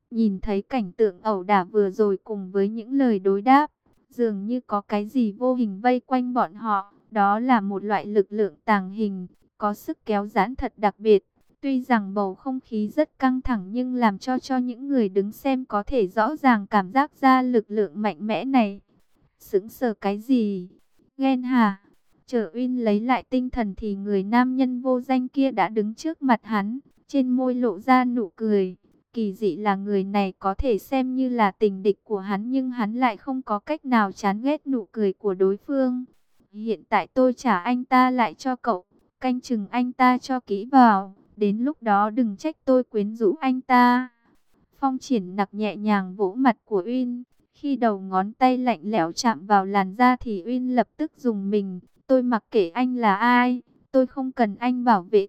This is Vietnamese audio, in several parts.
Nhìn thấy cảnh tượng ẩu đả vừa rồi cùng với những lời đối đáp, dường như có cái gì vô hình vây quanh bọn họ. Đó là một loại lực lượng tàng hình, có sức kéo giãn thật đặc biệt. Tuy rằng bầu không khí rất căng thẳng nhưng làm cho những người đứng xem có thể rõ ràng cảm giác ra lực lượng mạnh mẽ này. Sững sờ cái gì? Ghen hả? Chờ Uyên lấy lại tinh thần thì người nam nhân vô danh kia đã đứng trước mặt hắn, trên môi lộ ra nụ cười. Kỳ dị là người này có thể xem như là tình địch của hắn nhưng hắn lại không có cách nào chán ghét nụ cười của đối phương. Hiện tại tôi trả anh ta lại cho cậu, canh chừng anh ta cho kỹ vào, đến lúc đó đừng trách tôi quyến rũ anh ta. Phong Triển Nặc nhẹ nhàng vỗ mặt của Uyên, khi đầu ngón tay lạnh lẽo chạm vào làn da thì Uyên lập tức rùng mình. Tôi mặc kệ anh là ai, tôi không cần anh bảo vệ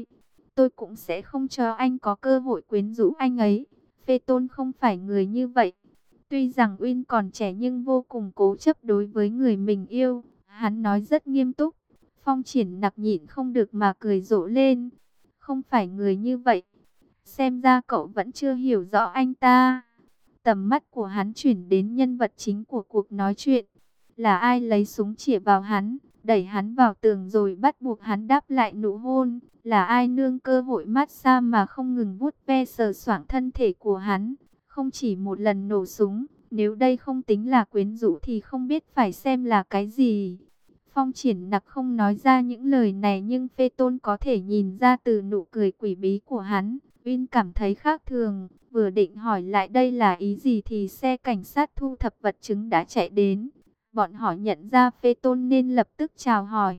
tôi cũng sẽ không cho anh có cơ hội quyến rũ anh ấy. Phê Tôn không phải người như vậy. Tuy rằng Uyên còn trẻ nhưng vô cùng cố chấp đối với người mình yêu. Hắn nói rất nghiêm túc. Phong Triển Nặc nhịn không được mà cười rộ lên. Không phải người như vậy. Xem ra cậu vẫn chưa hiểu rõ anh ta. Tầm mắt của hắn chuyển đến nhân vật chính của cuộc nói chuyện. Là ai lấy súng chĩa vào hắn, đẩy hắn vào tường rồi bắt buộc hắn đáp lại nụ hôn? Là ai nương cơ hội massage mà không ngừng vuốt ve sờ soạng thân thể của hắn? Không chỉ một lần nổ súng, nếu đây không tính là quyến rũ thì không biết phải xem là cái gì. Phong Triển Nặc không nói ra những lời này nhưng Phê Tôn có thể nhìn ra từ nụ cười quỷ bí của hắn. Uyên cảm thấy khác thường, vừa định hỏi lại đây là ý gì thì xe cảnh sát thu thập vật chứng đã chạy đến. Bọn họ nhận ra Phê Tôn nên lập tức chào hỏi.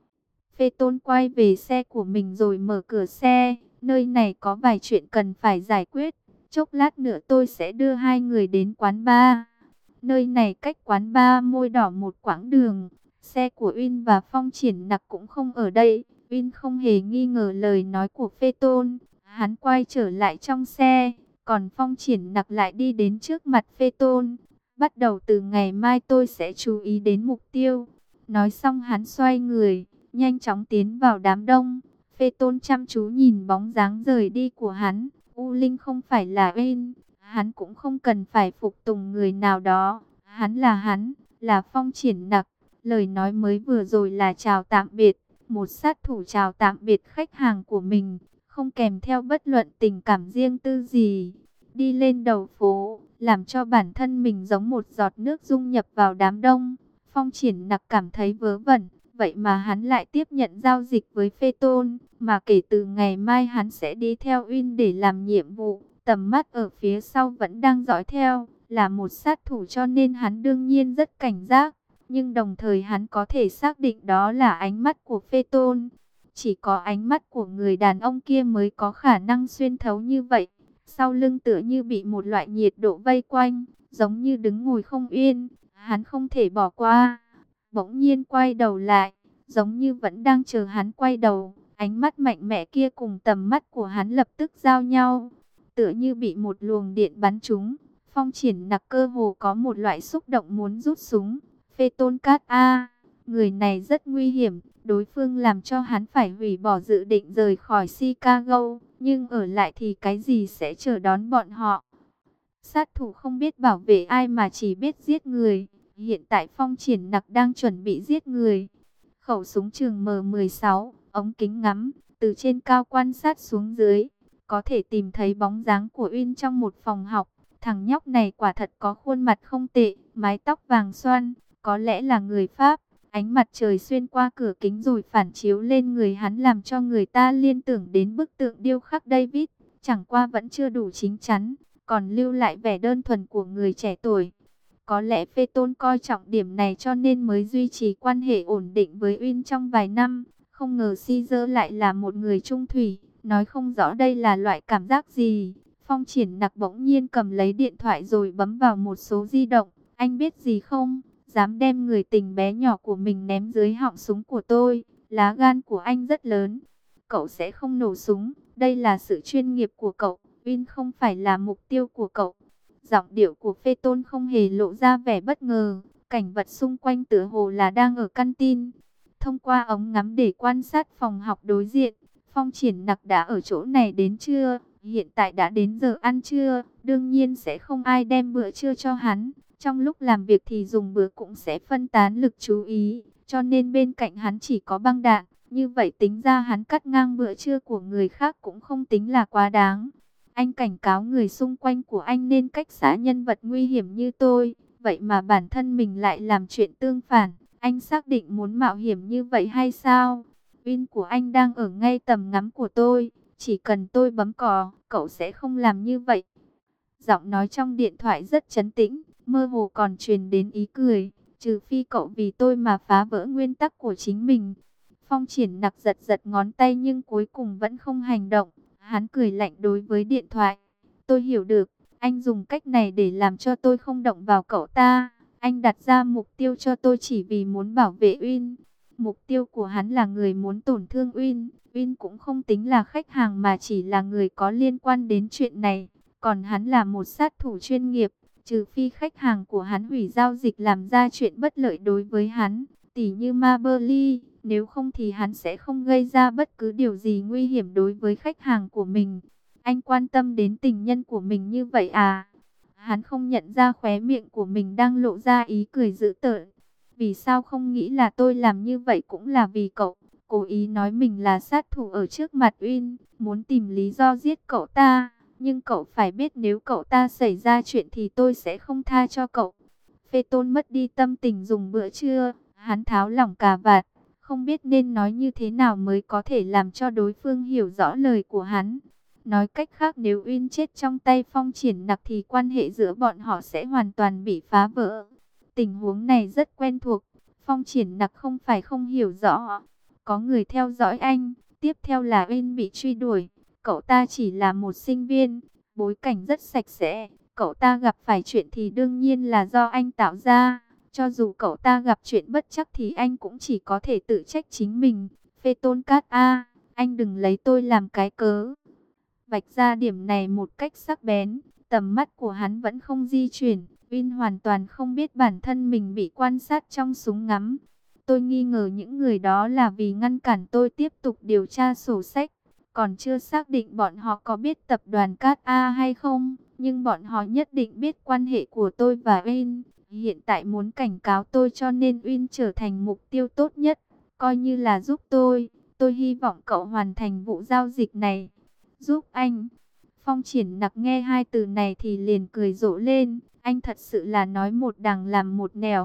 Phê Tôn quay về xe của mình rồi mở cửa xe. Nơi này có vài chuyện cần phải giải quyết. Chốc lát nữa tôi sẽ đưa hai người đến quán bar. Nơi này cách quán bar Môi Đỏ một quãng đường. Xe của Uyên và Phong Triển Nặc cũng không ở đây. Uyên không hề nghi ngờ lời nói của Phê Tôn. Hắn quay trở lại trong xe. Còn Phong Triển Nặc lại đi đến trước mặt Phê Tôn. Bắt đầu từ ngày mai tôi sẽ chú ý đến mục tiêu. Nói xong hắn xoay người, nhanh chóng tiến vào đám đông. Phê Tôn chăm chú nhìn bóng dáng rời đi của hắn. U Linh không phải là Uyên, hắn cũng không cần phải phục tùng người nào đó. Hắn, là Phong Triển Nặc. Lời nói mới vừa rồi là chào tạm biệt, một sát thủ chào tạm biệt khách hàng của mình, không kèm theo bất luận tình cảm riêng tư gì. Đi lên đầu phố, làm cho bản thân mình giống một giọt nước dung nhập vào đám đông. Phong Triển Nặc cảm thấy vớ vẩn, vậy mà hắn lại tiếp nhận giao dịch với Phê Tôn, mà kể từ ngày mai hắn sẽ đi theo Uyên để làm nhiệm vụ. Tầm mắt ở phía sau vẫn đang dõi theo, là một sát thủ cho nên hắn đương nhiên rất cảnh giác. Nhưng đồng thời hắn có thể xác định đó là ánh mắt của Phê Tôn. Chỉ có ánh mắt của người đàn ông kia mới có khả năng xuyên thấu như vậy. Sau lưng tựa như bị một loại nhiệt độ vây quanh, giống như đứng ngồi không yên, hắn không thể bỏ qua. Bỗng nhiên quay đầu lại, giống như vẫn đang chờ hắn quay đầu. Ánh mắt mạnh mẽ kia cùng tầm mắt của hắn lập tức giao nhau, tựa như bị một luồng điện bắn trúng. Phong Triển Nặc cơ hồ có một loại xúc động muốn rút súng. Phê Tôn Cát A, người này rất nguy hiểm, đối phương làm cho hắn phải hủy bỏ dự định rời khỏi Chicago, nhưng ở lại thì cái gì sẽ chờ đón bọn họ. Sát thủ không biết bảo vệ ai mà chỉ biết giết người. Hiện tại Phong Triển Nặc đang chuẩn bị giết người. Khẩu súng trường M16, ống kính ngắm, từ trên cao quan sát xuống dưới, có thể tìm thấy bóng dáng của Uyên trong một phòng học. Thằng nhóc này quả thật có khuôn mặt không tệ, mái tóc vàng xoăn, có lẽ là người Pháp. Ánh mặt trời xuyên qua cửa kính rồi phản chiếu lên người hắn làm cho người ta liên tưởng đến bức tượng điêu khắc David. Chẳng qua vẫn chưa đủ chín chắn, còn lưu lại vẻ đơn thuần của người trẻ tuổi. Có lẽ Phê Tôn coi trọng điểm này cho nên mới duy trì quan hệ ổn định với Uyên trong vài năm. Không ngờ Caesar lại là một người trung thủy, nói không rõ đây là loại cảm giác gì. Phong Triển Nặc bỗng nhiên cầm lấy điện thoại rồi bấm vào một số di động. Anh biết gì không? Dám đem người tình bé nhỏ của mình ném dưới họng súng của tôi. Lá gan của anh rất lớn. Cậu sẽ không nổ súng. Đây là sự chuyên nghiệp của cậu. Uyên không phải là mục tiêu của cậu. Giọng điệu của Phê Tôn không hề lộ ra vẻ bất ngờ. Cảnh vật xung quanh tựa hồ là đang ở căn tin. Thông qua ống ngắm để quan sát phòng học đối diện. Phong Triển Nặc đã ở chỗ này đến chưa? Hiện tại đã đến giờ ăn trưa, đương nhiên sẽ không ai đem bữa trưa cho hắn. Trong lúc làm việc thì dùng bữa cũng sẽ phân tán lực chú ý, cho nên bên cạnh hắn chỉ có băng đạn. Như vậy tính ra hắn cắt ngang bữa trưa của người khác cũng không tính là quá đáng. Anh cảnh cáo người xung quanh của anh nên cách xa nhân vật nguy hiểm như tôi. Vậy mà bản thân mình lại làm chuyện tương phản. Anh xác định muốn mạo hiểm như vậy hay sao? Win của anh đang ở ngay tầm ngắm của tôi. Chỉ cần tôi bấm cò, cậu sẽ không làm như vậy. Giọng nói trong điện thoại rất trấn tĩnh, mơ hồ còn truyền đến ý cười. Trừ phi cậu vì tôi mà phá vỡ nguyên tắc của chính mình. Phong Triển Nặc giật giật ngón tay nhưng cuối cùng vẫn không hành động. Hắn cười lạnh đối với điện thoại. Tôi hiểu được, anh dùng cách này để làm cho tôi không động vào cậu ta. Anh đặt ra mục tiêu cho tôi chỉ vì muốn bảo vệ Uyên. Mục tiêu của hắn là người muốn tổn thương Uyên. Uyên cũng không tính là khách hàng mà chỉ là người có liên quan đến chuyện này. Còn hắn là một sát thủ chuyên nghiệp. Trừ phi khách hàng của hắn hủy giao dịch làm ra chuyện bất lợi đối với hắn, tỉ như Maberly. Nếu không thì hắn sẽ không gây ra bất cứ điều gì nguy hiểm đối với khách hàng của mình. Anh quan tâm đến tình nhân của mình như vậy à? Hắn không nhận ra khóe miệng của mình đang lộ ra ý cười dữ tợn. Vì sao không nghĩ là tôi làm như vậy cũng là vì cậu? Cố ý nói mình là sát thủ ở trước mặt Uyên, muốn tìm lý do giết cậu ta. Nhưng cậu phải biết nếu cậu ta xảy ra chuyện thì tôi sẽ không tha cho cậu. Phê Tôn mất đi tâm tình dùng bữa trưa, hắn tháo lỏng cà vạt. Không biết nên nói như thế nào mới có thể làm cho đối phương hiểu rõ lời của hắn. Nói cách khác nếu Uyên chết trong tay Phong Triển Nặc thì quan hệ giữa bọn họ sẽ hoàn toàn bị phá vỡ. Tình huống này rất quen thuộc. Phong Triển Nặc không phải không hiểu rõ. Có người theo dõi anh. Tiếp theo là Uyên bị truy đuổi. Cậu ta chỉ là một sinh viên. Bối cảnh rất sạch sẽ. Cậu ta gặp phải chuyện thì đương nhiên là do anh tạo ra. Cho dù cậu ta gặp chuyện bất trắc thì anh cũng chỉ có thể tự trách chính mình. Phê Tôn Cát A, anh đừng lấy tôi làm cái cớ. Vạch ra điểm này một cách sắc bén, tầm mắt của hắn vẫn không di chuyển. Uyên hoàn toàn không biết bản thân mình bị quan sát trong súng ngắm. Tôi nghi ngờ những người đó là vì ngăn cản tôi tiếp tục điều tra sổ sách. Còn chưa xác định bọn họ có biết tập đoàn Cát A hay không, nhưng bọn họ nhất định biết quan hệ của tôi và Uyên. Hiện tại muốn cảnh cáo tôi cho nên Uyên trở thành mục tiêu tốt nhất, coi như là giúp tôi. Tôi hy vọng cậu hoàn thành vụ giao dịch này. Giúp anh. Phong Triển Nặc nghe hai từ này thì liền cười rộ lên. Anh thật sự là nói một đằng làm một nẻo.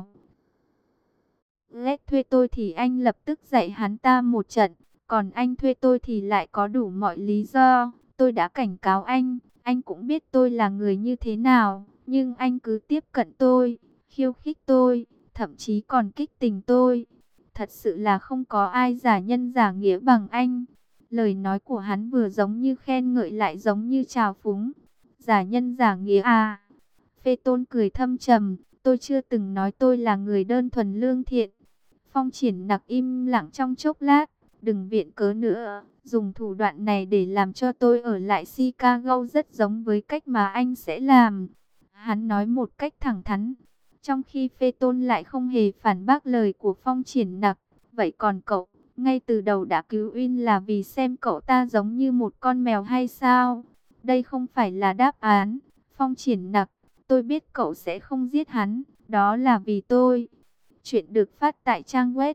Ghét thuê tôi thì anh lập tức dạy hắn ta một trận. Còn anh thuê tôi thì lại có đủ mọi lý do. Tôi đã cảnh cáo anh cũng biết tôi là người như thế nào. Nhưng anh cứ tiếp cận tôi, khiêu khích tôi, thậm chí còn kích tình tôi. Thật sự là không có ai giả nhân giả nghĩa bằng anh. Lời nói của hắn vừa giống như khen ngợi lại giống như trào phúng. Giả nhân giả nghĩa à? Phê Tôn cười thâm trầm. Tôi chưa từng nói tôi là người đơn thuần lương thiện. Phong Triển Nặc im lặng trong chốc lát. Đừng viện cớ nữa. Dùng thủ đoạn này để làm cho tôi ở lại Chicago rất giống với cách mà anh sẽ làm. Hắn nói một cách thẳng thắn. Trong khi Phê Tôn lại không hề phản bác lời của Phong Triển Nặc. Vậy còn cậu, ngay từ đầu đã cứu Uyên là vì xem cậu ta giống như một con mèo hay sao? Đây không phải là đáp án. Phong Triển Nặc, tôi biết cậu sẽ không giết hắn. Đó là vì tôi. Chuyện được phát tại trang web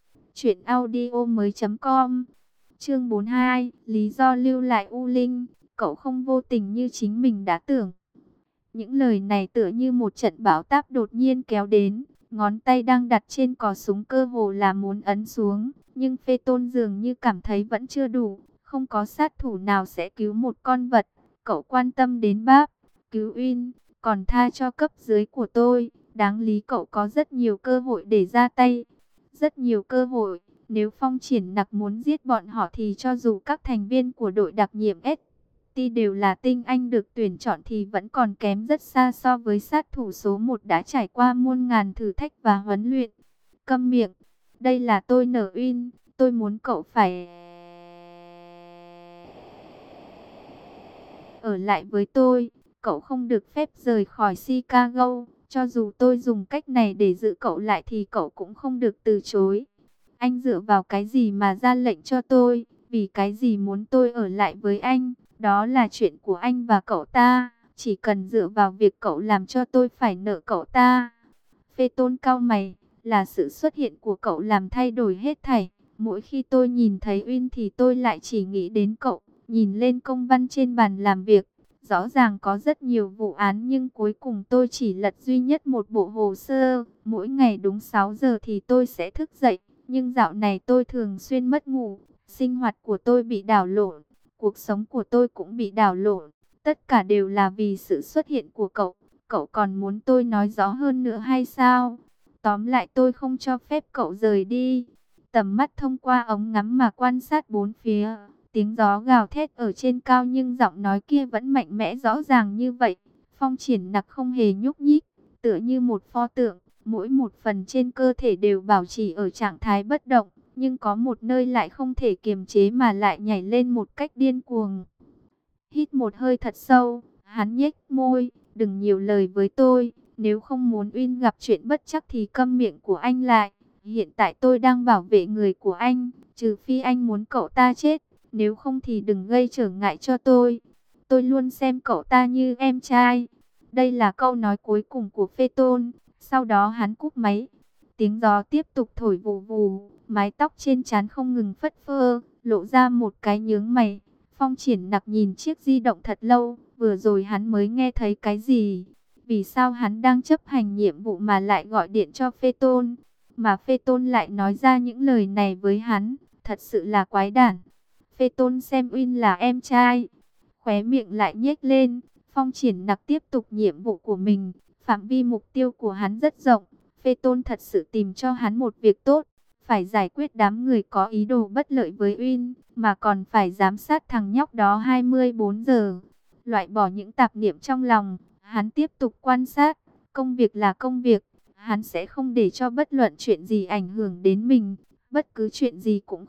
truyệnaudiomoi.com. Chương 42, lý do lưu lại U Linh, cậu không vô tình như chính mình đã tưởng. Những lời này tựa như một trận bão táp đột nhiên kéo đến, ngón tay đang đặt trên cò súng cơ hồ là muốn ấn xuống, nhưng Phê Tôn dường như cảm thấy vẫn chưa đủ, không có sát thủ nào sẽ cứu một con vật. Cậu quan tâm đến Báp, cứu Uyên, còn tha cho cấp dưới của tôi, đáng lý cậu có rất nhiều cơ hội để ra tay. Rất nhiều cơ hội, nếu Phong Triển Nặc muốn giết bọn họ thì cho dù các thành viên của đội đặc nhiệm ST đều là tinh anh được tuyển chọn thì vẫn còn kém rất xa so với sát thủ số 1 đã trải qua muôn ngàn thử thách và huấn luyện. Câm miệng, đây là tôi Nở Uyên, tôi muốn cậu phải ở lại với tôi, cậu không được phép rời khỏi Chicago. Cho dù tôi dùng cách này để giữ cậu lại thì cậu cũng không được từ chối. Anh dựa vào cái gì mà ra lệnh cho tôi? Vì cái gì muốn tôi ở lại với anh? Đó là chuyện của anh và cậu ta. Chỉ cần dựa vào việc cậu làm cho tôi phải nợ cậu ta. Phê Tôn cau mày, là sự xuất hiện của cậu làm thay đổi hết thảy. Mỗi khi tôi nhìn thấy Uyên thì tôi lại chỉ nghĩ đến cậu. Nhìn lên công văn trên bàn làm việc, rõ ràng có rất nhiều vụ án nhưng cuối cùng tôi chỉ lật duy nhất một bộ hồ sơ. Mỗi ngày đúng 6 giờ thì tôi sẽ thức dậy, nhưng dạo này tôi thường xuyên mất ngủ. Sinh hoạt của tôi bị đảo lộn, cuộc sống của tôi cũng bị đảo lộn. Tất cả đều là vì sự xuất hiện của cậu. Cậu còn muốn tôi nói rõ hơn nữa hay sao? Tóm lại tôi không cho phép cậu rời đi. Tầm mắt thông qua ống ngắm mà quan sát bốn phía. Tiếng gió gào thét ở trên cao nhưng giọng nói kia vẫn mạnh mẽ rõ ràng như vậy. Phong Triển Nặc không hề nhúc nhích, tựa như một pho tượng. Mỗi một phần trên cơ thể đều bảo trì ở trạng thái bất động. Nhưng có một nơi lại không thể kiềm chế mà lại nhảy lên một cách điên cuồng. Hít một hơi thật sâu, hắn nhếch môi, đừng nhiều lời với tôi. Nếu không muốn Uyên gặp chuyện bất trắc thì câm miệng của anh lại. Hiện tại tôi đang bảo vệ người của anh, trừ phi anh muốn cậu ta chết. Nếu không thì đừng gây trở ngại cho tôi. Tôi luôn xem cậu ta như em trai. Đây là câu nói cuối cùng của Phê Tôn. Sau đó hắn cúp máy. Tiếng gió tiếp tục thổi vù vù. Mái tóc trên trán không ngừng phất phơ, lộ ra một cái nhướng mày. Phong Triển Nặc nhìn chiếc di động thật lâu. Vừa rồi hắn mới nghe thấy cái gì? Vì sao hắn đang chấp hành nhiệm vụ mà lại gọi điện cho Phê Tôn? Mà Phê Tôn lại nói ra những lời này với hắn. Thật sự là quái đản. Phê Tôn xem Uyên là em trai, khóe miệng lại nhếch lên. Phong Triển Nặc tiếp tục nhiệm vụ của mình. Phạm vi mục tiêu của hắn rất rộng. Phê Tôn thật sự tìm cho hắn một việc tốt. Phải giải quyết đám người có ý đồ bất lợi với Uyên, mà còn phải giám sát thằng nhóc đó 24 giờ. Loại bỏ những tạp niệm trong lòng, hắn tiếp tục quan sát. Công việc là công việc, hắn sẽ không để cho bất luận chuyện gì ảnh hưởng đến mình. Bất cứ chuyện gì cũng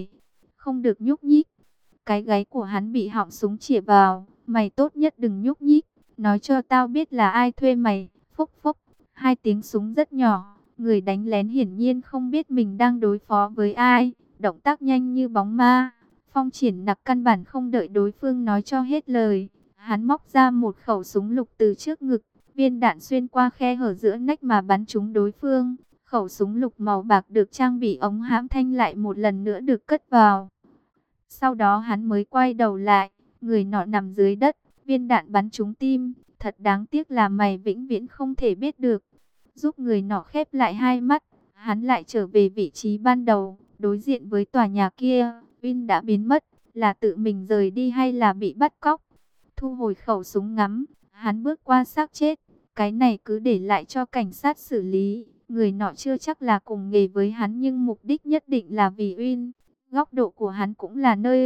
không được nhúc nhích. Cái gáy của hắn bị họng súng chĩa vào. Mày tốt nhất đừng nhúc nhích. Nói cho tao biết là ai thuê mày. Phốc phốc. Hai tiếng súng rất nhỏ. Người đánh lén hiển nhiên không biết mình đang đối phó với ai. Động tác nhanh như bóng ma. Phong Triển Nặc căn bản không đợi đối phương nói cho hết lời. Hắn móc ra một khẩu súng lục từ trước ngực. Viên đạn xuyên qua khe hở giữa nách mà bắn trúng đối phương. Khẩu súng lục màu bạc được trang bị ống hãm thanh lại một lần nữa được cất vào. Sau đó hắn mới quay đầu lại, người nọ nằm dưới đất, viên đạn bắn trúng tim. Thật đáng tiếc là mày vĩnh viễn không thể biết được. Giúp người nọ khép lại hai mắt, hắn lại trở về vị trí ban đầu, đối diện với tòa nhà kia. Uyên đã biến mất, là tự mình rời đi hay là bị bắt cóc? Thu hồi khẩu súng ngắm, hắn bước qua xác chết. Cái này cứ để lại cho cảnh sát xử lý. Người nọ chưa chắc là cùng nghề với hắn nhưng mục đích nhất định là vì Uyên. Góc độ của hắn cũng là nơi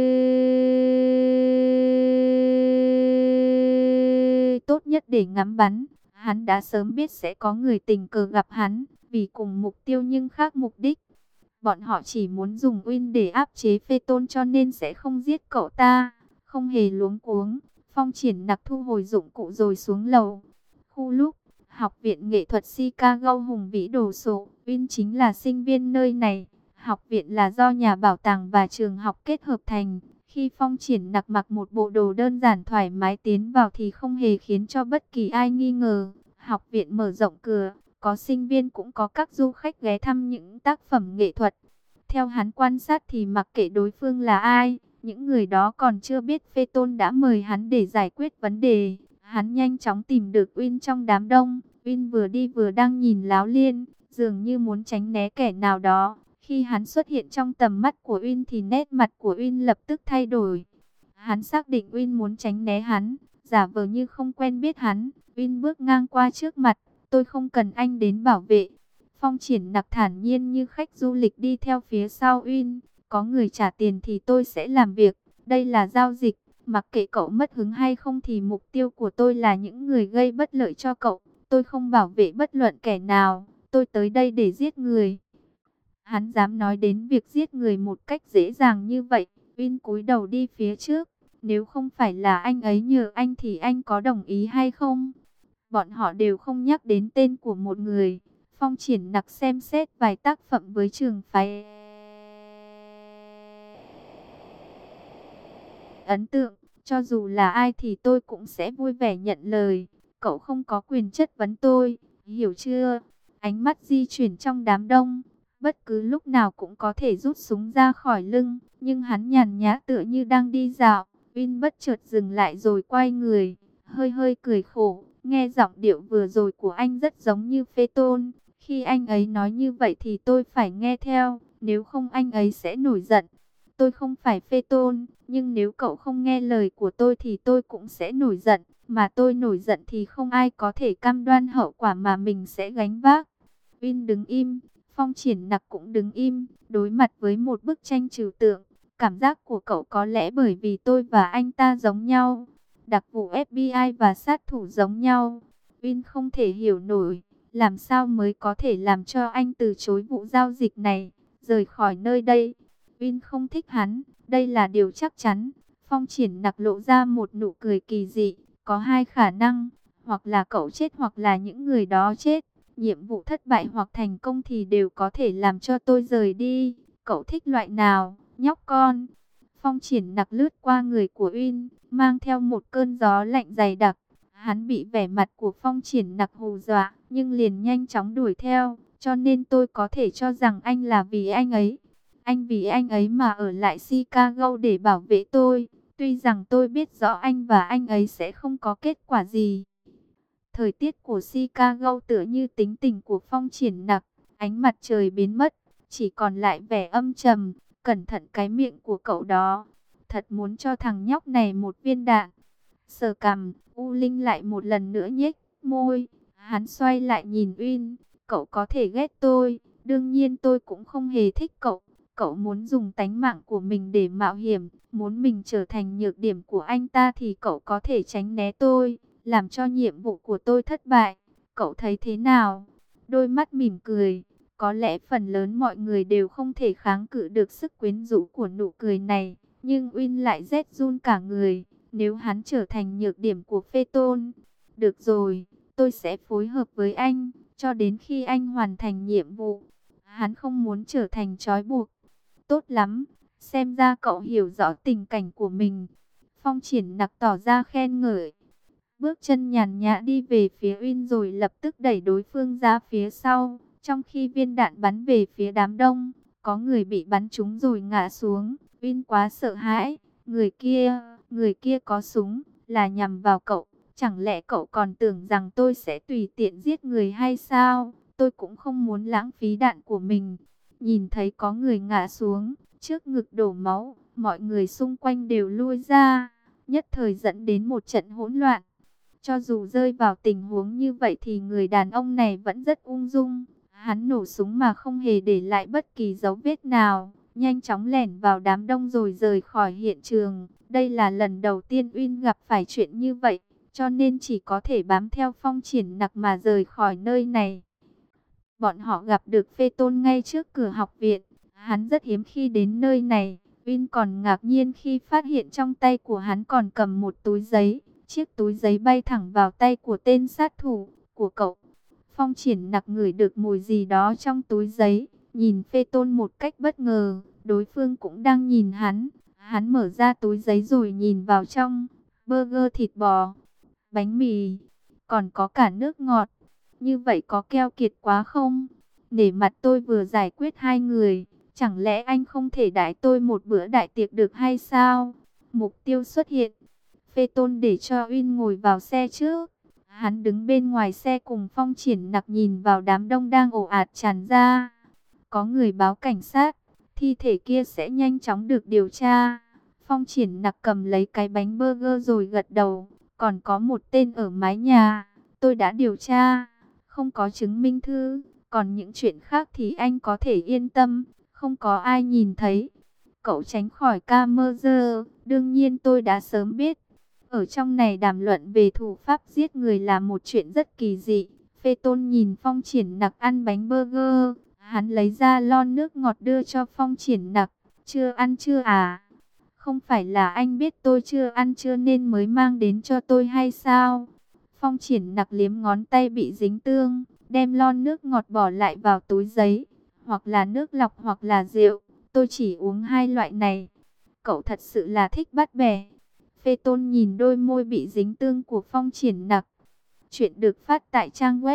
tốt nhất để ngắm bắn. Hắn đã sớm biết sẽ có người tình cờ gặp hắn, vì cùng mục tiêu nhưng khác mục đích. Bọn họ chỉ muốn dùng Uyên để áp chế Phê Tôn cho nên sẽ không giết cậu ta. Không hề luống cuống, Phong Triển Nặc thu hồi dụng cụ rồi xuống lầu. Khu lúc, học viện nghệ thuật Chicago hùng vĩ đồ sộ, Uyên chính là sinh viên nơi này. Học viện là do nhà bảo tàng và trường học kết hợp thành. Khi Phong Triển Nặc mặc một bộ đồ đơn giản thoải mái tiến vào thì không hề khiến cho bất kỳ ai nghi ngờ. Học viện mở rộng cửa, có sinh viên cũng có các du khách ghé thăm những tác phẩm nghệ thuật. Theo hắn quan sát thì mặc kệ đối phương là ai, những người đó còn chưa biết Phê Tôn đã mời hắn để giải quyết vấn đề. Hắn nhanh chóng tìm được Uyên trong đám đông. Uyên vừa đi vừa đang nhìn Láo Liên, dường như muốn tránh né kẻ nào đó. Khi hắn xuất hiện trong tầm mắt của Uyên thì nét mặt của Uyên lập tức thay đổi. Hắn xác định Uyên muốn tránh né hắn, giả vờ như không quen biết hắn. Uyên bước ngang qua trước mặt, tôi không cần anh đến bảo vệ. Phong Triển Nặc thản nhiên như khách du lịch đi theo phía sau Uyên. Có người trả tiền thì tôi sẽ làm việc, đây là giao dịch. Mặc kệ cậu mất hứng hay không thì mục tiêu của tôi là những người gây bất lợi cho cậu. Tôi không bảo vệ bất luận kẻ nào, tôi tới đây để giết người. Hắn dám nói đến việc giết người một cách dễ dàng như vậy. Uyên cúi đầu đi phía trước. Nếu không phải là anh ấy nhờ anh thì anh có đồng ý hay không? Bọn họ đều không nhắc đến tên của một người. Phong Triển Nặc xem xét vài tác phẩm với trường phái ấn tượng. Cho dù là ai thì tôi cũng sẽ vui vẻ nhận lời. Cậu không có quyền chất vấn tôi, hiểu chưa? Ánh mắt di chuyển trong đám đông, bất cứ lúc nào cũng có thể rút súng ra khỏi lưng, nhưng hắn nhàn nhã tựa như đang đi dạo. Vin bất chợt dừng lại rồi quay người, hơi hơi cười khổ. Nghe giọng điệu vừa rồi của anh rất giống như Phê Tôn. Khi anh ấy nói như vậy thì tôi phải nghe theo, nếu không anh ấy sẽ nổi giận. Tôi không phải Phê Tôn, nhưng nếu cậu không nghe lời của tôi thì tôi cũng sẽ nổi giận. Mà tôi nổi giận thì không ai có thể cam đoan hậu quả mà mình sẽ gánh vác. Vin đứng im, Phong Triển Nặc cũng đứng im, đối mặt với một bức tranh trừu tượng. Cảm giác của cậu có lẽ bởi vì tôi và anh ta giống nhau. Đặc vụ FBI và sát thủ giống nhau. Vin không thể hiểu nổi, làm sao mới có thể làm cho anh từ chối vụ giao dịch này, rời khỏi nơi đây. Vin không thích hắn, đây là điều chắc chắn. Phong Triển Nặc lộ ra một nụ cười kỳ dị. Có hai khả năng, hoặc là cậu chết hoặc là những người đó chết. Nhiệm vụ thất bại hoặc thành công thì đều có thể làm cho tôi rời đi. Cậu thích loại nào, nhóc con? Phong Triển Nặc lướt qua người của Uyên, mang theo một cơn gió lạnh dày đặc. Hắn bị vẻ mặt của Phong Triển Nặc hù dọa, nhưng liền nhanh chóng đuổi theo. Cho nên tôi có thể cho rằng anh là vì anh ấy. Anh vì anh ấy mà ở lại Chicago để bảo vệ tôi. Tuy rằng tôi biết rõ anh và anh ấy sẽ không có kết quả gì. Thời tiết của Chicago tựa như tính tình của Phong Triển Nặc. Ánh mặt trời biến mất, chỉ còn lại vẻ âm trầm. Cẩn thận cái miệng của cậu đó. Thật muốn cho thằng nhóc này một viên đạn. Sờ cằm, U Linh lại một lần nữa nhếch môi. Hắn xoay lại nhìn Uyên. Cậu có thể ghét tôi, đương nhiên tôi cũng không hề thích cậu. Cậu muốn dùng tánh mạng của mình để mạo hiểm, muốn mình trở thành nhược điểm của anh ta thì cậu có thể tránh né tôi, làm cho nhiệm vụ của tôi thất bại. Cậu thấy thế nào? Đôi mắt mỉm cười. Có lẽ phần lớn mọi người đều không thể kháng cự được sức quyến rũ của nụ cười này, nhưng Uyên lại rét run cả người. Nếu hắn trở thành nhược điểm của Phê Tôn, được rồi, tôi sẽ phối hợp với anh, cho đến khi anh hoàn thành nhiệm vụ. Hắn không muốn trở thành trói buộc. Tốt lắm, xem ra cậu hiểu rõ tình cảnh của mình. Phong Triển Nặc tỏ ra khen ngợi. Bước chân nhàn nhã đi về phía Uyên rồi lập tức đẩy đối phương ra phía sau. Trong khi viên đạn bắn về phía đám đông, có người bị bắn trúng rồi ngã xuống. Uyên quá sợ hãi. Người kia có súng, là nhằm vào cậu. Chẳng lẽ cậu còn tưởng rằng tôi sẽ tùy tiện giết người hay sao? Tôi cũng không muốn lãng phí đạn của mình. Nhìn thấy có người ngã xuống, trước ngực đổ máu, mọi người xung quanh đều lui ra, nhất thời dẫn đến một trận hỗn loạn. Cho dù rơi vào tình huống như vậy thì người đàn ông này vẫn rất ung dung. Hắn nổ súng mà không hề để lại bất kỳ dấu vết nào, nhanh chóng lẻn vào đám đông rồi rời khỏi hiện trường. Đây là lần đầu tiên Uyên gặp phải chuyện như vậy, cho nên chỉ có thể bám theo Phong Triển Nặc mà rời khỏi nơi này. Bọn họ gặp được Phê Tôn ngay trước cửa học viện. Hắn rất hiếm khi đến nơi này. Uyên còn ngạc nhiên khi phát hiện trong tay của hắn còn cầm một túi giấy. Chiếc túi giấy bay thẳng vào tay của tên sát thủ của cậu. Phong Triển Nặc ngửi được mùi gì đó trong túi giấy. Nhìn Phê Tôn một cách bất ngờ. Đối phương cũng đang nhìn hắn. Hắn mở ra túi giấy rồi nhìn vào trong. Burger thịt bò, bánh mì, còn có cả nước ngọt. Như vậy có keo kiệt quá không? Nể mặt tôi vừa giải quyết hai người, chẳng lẽ anh không thể đãi tôi một bữa đại tiệc được hay sao? Mục tiêu xuất hiện. Phê Tôn để cho Uyên ngồi vào xe trước. Hắn đứng bên ngoài xe cùng Phong Triển Nặc nhìn vào đám đông đang ồ ạt tràn ra. Có người báo cảnh sát, thi thể kia sẽ nhanh chóng được điều tra. Phong Triển Nặc cầm lấy cái bánh burger rồi gật đầu. Còn có một tên ở mái nhà, tôi đã điều tra, không có chứng minh thư. Còn những chuyện khác thì anh có thể yên tâm, không có ai nhìn thấy. Cậu tránh khỏi camera, đương nhiên tôi đã sớm biết. Ở trong này đàm luận về thủ pháp giết người là một chuyện rất kỳ dị. Phê Tôn nhìn Phong Triển Nặc ăn bánh burger, hắn lấy ra lon nước ngọt đưa cho Phong Triển Nặc. Chưa ăn chưa à? Không phải là anh biết tôi chưa ăn chưa nên mới mang đến cho tôi hay sao? Phong Triển Nặc liếm ngón tay bị dính tương, đem lon nước ngọt bỏ lại vào túi giấy. Hoặc là nước lọc hoặc là rượu, tôi chỉ uống hai loại này. Cậu thật sự là thích bắt bẻ. Phê Tôn nhìn đôi môi bị dính tương của Phong Triển Nặc. Chuyện được phát tại trang web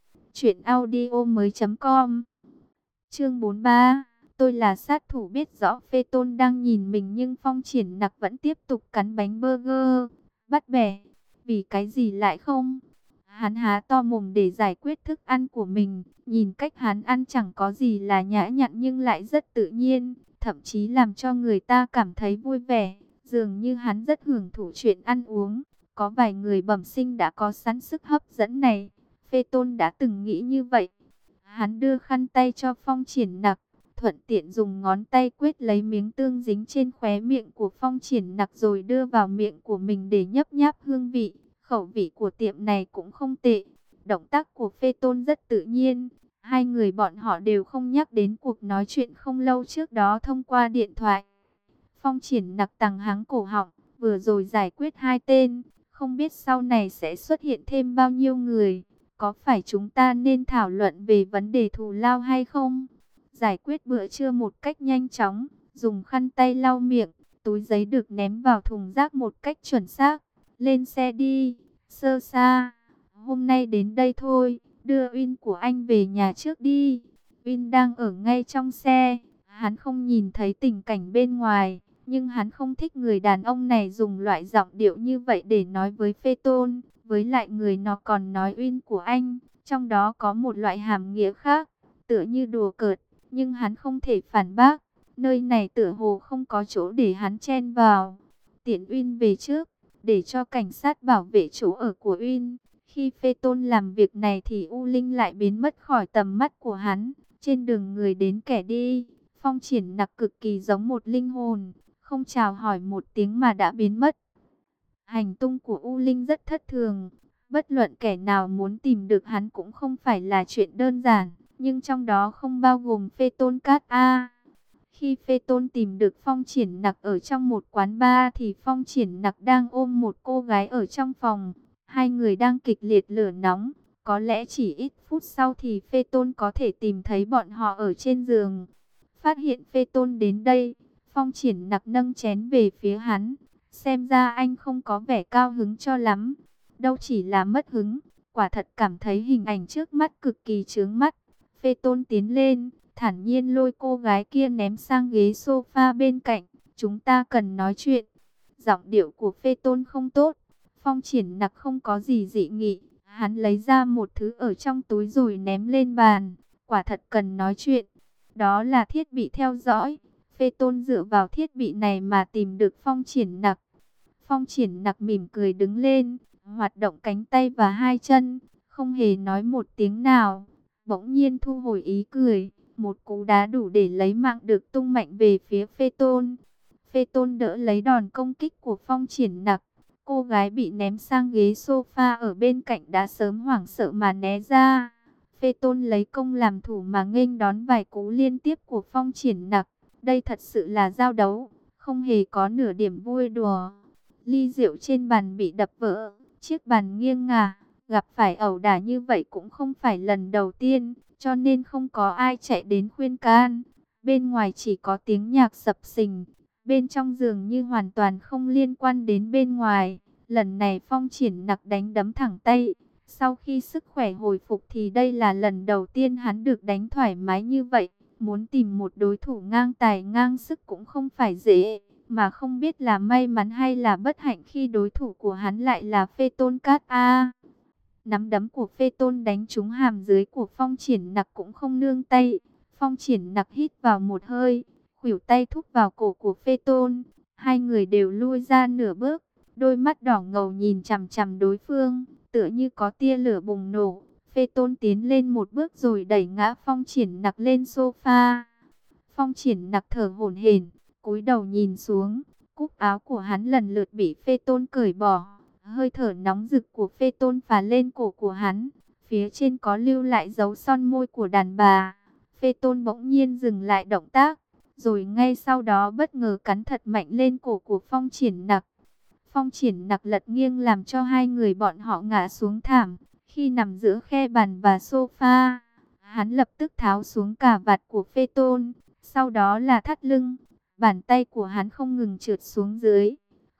truyệnaudiomoi.com. Chương 43. Tôi là sát thủ. Biết rõ Phê Tôn đang nhìn mình nhưng Phong Triển Nặc vẫn tiếp tục cắn bánh burger. Bắt bẻ. Vì cái gì lại không? Hắn há to mồm để giải quyết thức ăn của mình. Nhìn cách hắn ăn chẳng có gì là nhã nhặn nhưng lại rất tự nhiên. Thậm chí làm cho người ta cảm thấy vui vẻ. Dường như hắn rất hưởng thụ chuyện ăn uống. Có vài người bẩm sinh đã có sẵn sức hấp dẫn này. Phê Tôn đã từng nghĩ như vậy. Hắn đưa khăn tay cho Phong Triển Nặc, thuận tiện dùng ngón tay quét lấy miếng tương dính trên khóe miệng của Phong Triển Nặc rồi đưa vào miệng của mình để nhấp nháp hương vị. Khẩu vị của tiệm này cũng không tệ. Động tác của Phê Tôn rất tự nhiên. Hai người bọn họ đều không nhắc đến cuộc nói chuyện không lâu trước đó thông qua điện thoại. Phong Triển Nặc tằng hắng cổ họng, vừa rồi giải quyết 2 tên, không biết sau này sẽ xuất hiện thêm bao nhiêu người. Có phải chúng ta nên thảo luận về vấn đề thù lao hay không? Giải quyết bữa trưa một cách nhanh chóng, dùng khăn tay lau miệng, túi giấy được ném vào thùng rác một cách chuẩn xác. Lên xe đi, Sơ Sa. Hôm nay đến đây thôi, đưa Uyên của anh về nhà trước đi. Uyên đang ở ngay trong xe, hắn không nhìn thấy tình cảnh bên ngoài. Nhưng hắn không thích người đàn ông này dùng loại giọng điệu như vậy để nói với Phê Tôn. Với lại người nó còn nói Uyên của anh, trong đó có một loại hàm nghĩa khác, tựa như đùa cợt, nhưng hắn không thể phản bác. Nơi này tựa hồ không có chỗ để hắn chen vào. Tiễn Uyên về trước, để cho cảnh sát bảo vệ chỗ ở của Uyên. Khi Phê Tôn làm việc này thì U Linh lại biến mất khỏi tầm mắt của hắn. Trên đường người đến kẻ đi, Phong Triển Nặc cực kỳ giống một linh hồn, không chào hỏi một tiếng mà đã biến mất. Hành tung của U Linh rất thất thường, bất luận kẻ nào muốn tìm được hắn cũng không phải là chuyện đơn giản, nhưng trong đó không bao gồm Phê Tôn Cát A. Khi Phê Tôn tìm được Phong Triển Nặc ở trong một quán bar thì Phong Triển Nặc đang ôm một cô gái ở trong phòng. Hai người đang kịch liệt lửa nóng, có lẽ chỉ ít phút sau thì Phê Tôn có thể tìm thấy bọn họ ở trên giường. Phát hiện Phê Tôn đến đây, Phong Triển Nặc nâng chén về phía hắn. Xem ra anh không có vẻ cao hứng cho lắm. Đâu chỉ là mất hứng, quả thật cảm thấy hình ảnh trước mắt cực kỳ chướng mắt. Phê Tôn tiến lên, thản nhiên lôi cô gái kia ném sang ghế sofa bên cạnh. Chúng ta cần nói chuyện. Giọng điệu của Phê Tôn không tốt. Phong Triển Nặc không có gì dị nghị. Hắn lấy ra một thứ ở trong túi rồi ném lên bàn. Quả thật cần nói chuyện. Đó là thiết bị theo dõi. Phê Tôn dựa vào thiết bị này mà tìm được Phong Triển Nặc. Phong Triển Nặc mỉm cười đứng lên, hoạt động cánh tay và hai chân, không hề nói một tiếng nào. Bỗng nhiên thu hồi ý cười, một cú đá đủ để lấy mạng được tung mạnh về phía Phê Tôn. Phê Tôn đỡ lấy đòn công kích của Phong Triển Nặc. Cô gái bị ném sang ghế sofa ở bên cạnh đã sớm hoảng sợ mà né ra. Phê Tôn lấy công làm thủ mà nghênh đón vài cú liên tiếp của Phong Triển Nặc. Đây thật sự là giao đấu, không hề có nửa điểm vui đùa. Ly rượu trên bàn bị đập vỡ, chiếc bàn nghiêng ngả. Gặp phải ẩu đả như vậy cũng không phải lần đầu tiên, cho nên không có ai chạy đến khuyên can. Bên ngoài chỉ có tiếng nhạc sập sình, bên trong dường như hoàn toàn không liên quan đến bên ngoài. Lần này Phong Triển Nặc đánh đấm thẳng tay. Sau khi sức khỏe hồi phục thì đây là lần đầu tiên hắn được đánh thoải mái như vậy. Muốn tìm một đối thủ ngang tài ngang sức cũng không phải dễ, mà không biết là may mắn hay là bất hạnh khi đối thủ của hắn lại là Phê Tôn Cát A. Nắm đấm của Phê Tôn đánh trúng hàm dưới của Phong Triển Nặc cũng không nương tay. Phong Triển Nặc hít vào một hơi, khuỷu tay thúc vào cổ của Phê Tôn. Hai người đều lui ra nửa bước, đôi mắt đỏ ngầu nhìn chằm chằm đối phương, tựa như có tia lửa bùng nổ. Phê Tôn tiến lên một bước rồi đẩy ngã Phong Triển Nặc lên sofa. Phong Triển Nặc thở hổn hển, cúi đầu nhìn xuống, cúc áo của hắn lần lượt bị Phê Tôn cởi bỏ. Hơi thở nóng rực của Phê Tôn phả lên cổ của hắn, phía trên có lưu lại dấu son môi của đàn bà. Phê Tôn bỗng nhiên dừng lại động tác, rồi ngay sau đó bất ngờ cắn thật mạnh lên cổ của Phong Triển Nặc. Phong Triển Nặc lật nghiêng làm cho hai người bọn họ ngã xuống thảm. Khi nằm giữa khe bàn và sofa, hắn lập tức tháo xuống cà vạt của Phê Tôn, sau đó là thắt lưng. Bàn tay của hắn không ngừng trượt xuống dưới,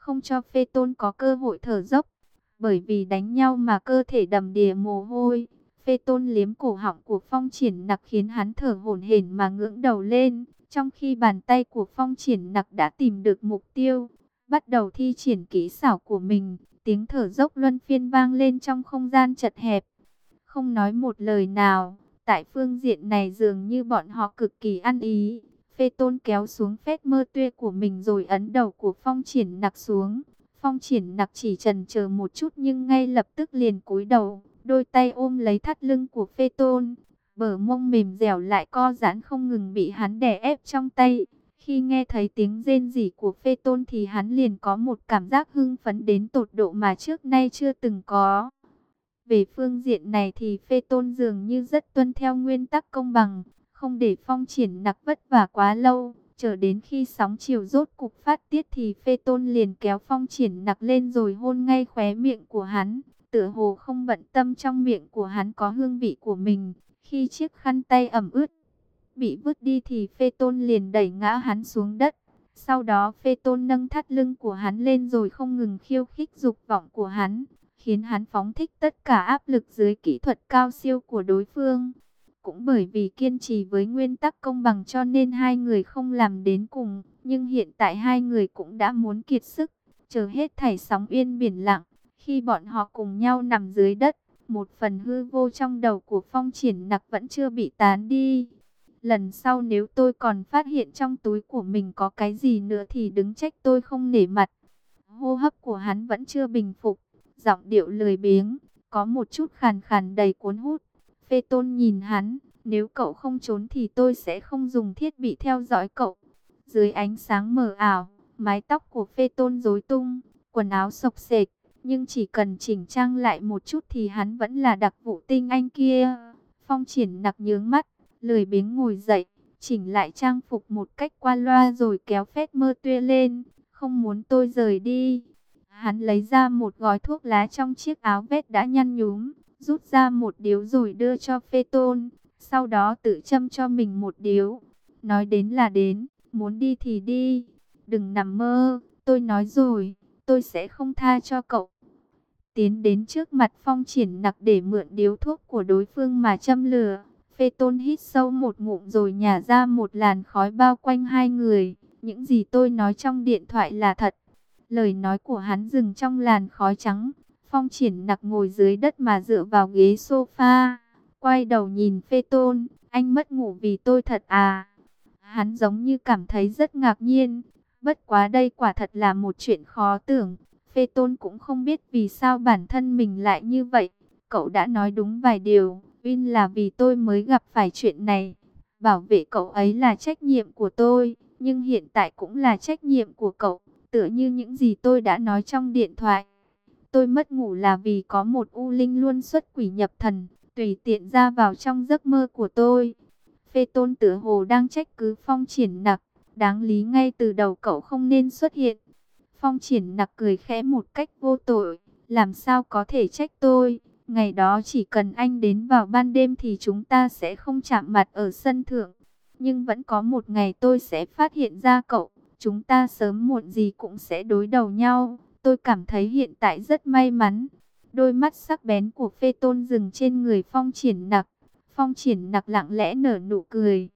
không cho Phê Tôn có cơ hội thở dốc. Bởi vì đánh nhau mà cơ thể đầm đìa mồ hôi, Phê Tôn liếm cổ họng của Phong Triển Nặc khiến hắn thở hổn hển mà ngưỡng đầu lên, trong khi bàn tay của Phong Triển Nặc đã tìm được mục tiêu, bắt đầu thi triển kỹ xảo của mình. Tiếng thở dốc luân phiên vang lên trong không gian chật hẹp. Không nói một lời nào, tại phương diện này dường như bọn họ cực kỳ ăn ý. Phê Tôn kéo xuống phét mơ tuê của mình rồi ấn đầu của Phong Triển Nặc xuống. Phong Triển Nặc chỉ chần chờ một chút nhưng ngay lập tức liền cúi đầu, đôi tay ôm lấy thắt lưng của Phê Tôn. Bờ mông mềm dẻo lại co giãn không ngừng bị hắn đè ép trong tay. Khi nghe thấy tiếng rên rỉ của Phê Tôn thì hắn liền có một cảm giác hưng phấn đến tột độ mà trước nay chưa từng có. Về phương diện này thì Phê Tôn dường như rất tuân theo nguyên tắc công bằng, không để Phong Triển Nặc vất vả quá lâu. Chờ đến khi sóng chiều rốt cục phát tiết thì Phê Tôn liền kéo Phong Triển Nặc lên rồi hôn ngay khóe miệng của hắn. Tựa hồ không bận tâm trong miệng của hắn có hương vị của mình. Khi chiếc khăn tay ẩm ướt bị vứt đi thì Phê Tôn liền đẩy ngã hắn xuống đất. Sau đó Phê Tôn nâng thắt lưng của hắn lên rồi không ngừng khiêu khích dục vọng của hắn, khiến hắn phóng thích tất cả áp lực dưới kỹ thuật cao siêu của đối phương. Cũng bởi vì kiên trì với nguyên tắc công bằng cho nên hai người không làm đến cùng, nhưng hiện tại hai người cũng đã muốn kiệt sức, chờ hết thảy sóng yên biển lặng. Khi bọn họ cùng nhau nằm dưới đất, một phần hư vô trong đầu của Phong Triển Nặc vẫn chưa bị tán đi. Lần sau nếu tôi còn phát hiện trong túi của mình có cái gì nữa thì đứng trách tôi không nể mặt. Hô hấp của hắn vẫn chưa bình phục, giọng điệu lười biếng, có một chút khàn khàn đầy cuốn hút. Phê Tôn nhìn hắn, nếu cậu không trốn thì tôi sẽ không dùng thiết bị theo dõi cậu. Dưới ánh sáng mờ ảo, mái tóc của Phê Tôn rối tung, quần áo xộc xệch, nhưng chỉ cần chỉnh trang lại một chút thì hắn vẫn là đặc vụ tinh anh kia. Phong Triển Nặc nhướng mắt, lười biếng ngồi dậy, chỉnh lại trang phục một cách qua loa rồi kéo phét mơ tuê lên. Không muốn tôi rời đi. Hắn lấy ra một gói thuốc lá trong chiếc áo vest đã nhăn nhúm, rút ra một điếu rồi đưa cho Phê Tôn, sau đó tự châm cho mình một điếu. Nói đến là đến, muốn đi thì đi, đừng nằm mơ, tôi nói rồi, tôi sẽ không tha cho cậu. Tiến đến trước mặt Phong Triển Nặc để mượn điếu thuốc của đối phương mà châm lửa. Phê Tôn hít sâu một ngụm rồi nhả ra một làn khói bao quanh hai người. Những gì tôi nói trong điện thoại là thật. Lời nói của hắn dừng trong làn khói trắng. Phong Triển Nặc ngồi dưới đất mà dựa vào ghế sofa, quay đầu nhìn Phê Tôn. Anh mất ngủ vì tôi thật à? Hắn giống như cảm thấy rất ngạc nhiên. Bất quá đây quả thật là một chuyện khó tưởng. Phê Tôn cũng không biết vì sao bản thân mình lại như vậy. Cậu đã nói đúng vài điều. Vin là vì tôi mới gặp phải chuyện này. Bảo vệ cậu ấy là trách nhiệm của tôi, nhưng hiện tại cũng là trách nhiệm của cậu. Tựa như những gì tôi đã nói trong điện thoại. Tôi mất ngủ là vì có một u linh luôn xuất quỷ nhập thần, tùy tiện ra vào trong giấc mơ của tôi. Phê Tôn tựa hồ đang trách cứ Phong Triển Nặc. Đáng lý ngay từ đầu cậu không nên xuất hiện. Phong Triển Nặc cười khẽ một cách vô tội. Làm sao có thể trách tôi? Ngày đó chỉ cần anh đến vào ban đêm thì chúng ta sẽ không chạm mặt ở sân thượng. Nhưng vẫn có một ngày tôi sẽ phát hiện ra cậu. Chúng ta sớm muộn gì cũng sẽ đối đầu nhau. Tôi cảm thấy hiện tại rất may mắn. Đôi mắt sắc bén của Phê Tôn dừng trên người Phong Triển Nặc. Phong Triển Nặc lặng lẽ nở nụ cười.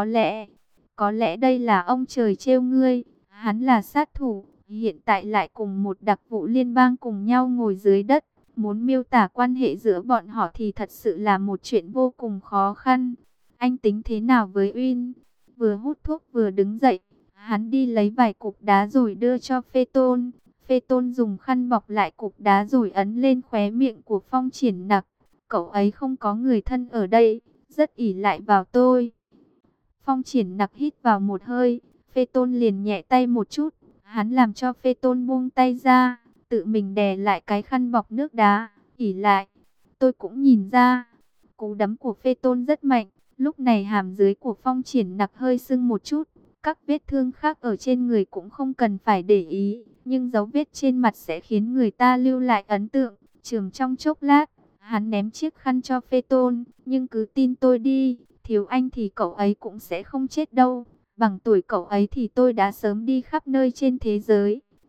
Có lẽ đây là ông trời trêu ngươi. Hắn là sát thủ, hiện tại lại cùng một đặc vụ liên bang cùng nhau ngồi dưới đất. Muốn miêu tả quan hệ giữa bọn họ thì thật sự là một chuyện vô cùng khó khăn. Anh tính thế nào với Uyên? Vừa hút thuốc vừa đứng dậy, hắn đi lấy vài cục đá rồi đưa cho Phê Tôn. Phê Tôn dùng khăn bọc lại cục đá rồi ấn lên khóe miệng của Phong Triển Nặc. Cậu ấy không có người thân ở đây, rất ỷ lại vào tôi. Phong Triển Nặc hít vào một hơi, Phê Tôn liền nhẹ tay một chút. Hắn làm cho Phê Tôn buông tay ra, tự mình đè lại cái khăn bọc nước đá, ỉ lại. Tôi cũng nhìn ra, cú đấm của Phê Tôn rất mạnh. Lúc này hàm dưới của Phong Triển Nặc hơi sưng một chút. Các vết thương khác ở trên người cũng không cần phải để ý, nhưng dấu vết trên mặt sẽ khiến người ta lưu lại ấn tượng. Chườm trong chốc lát, hắn ném chiếc khăn cho Phê Tôn. Nhưng cứ tin tôi đi, thiếu anh thì cậu ấy cũng sẽ không chết đâu. Bằng tuổi cậu ấy thì tôi đã sớm đi khắp nơi trên thế giới.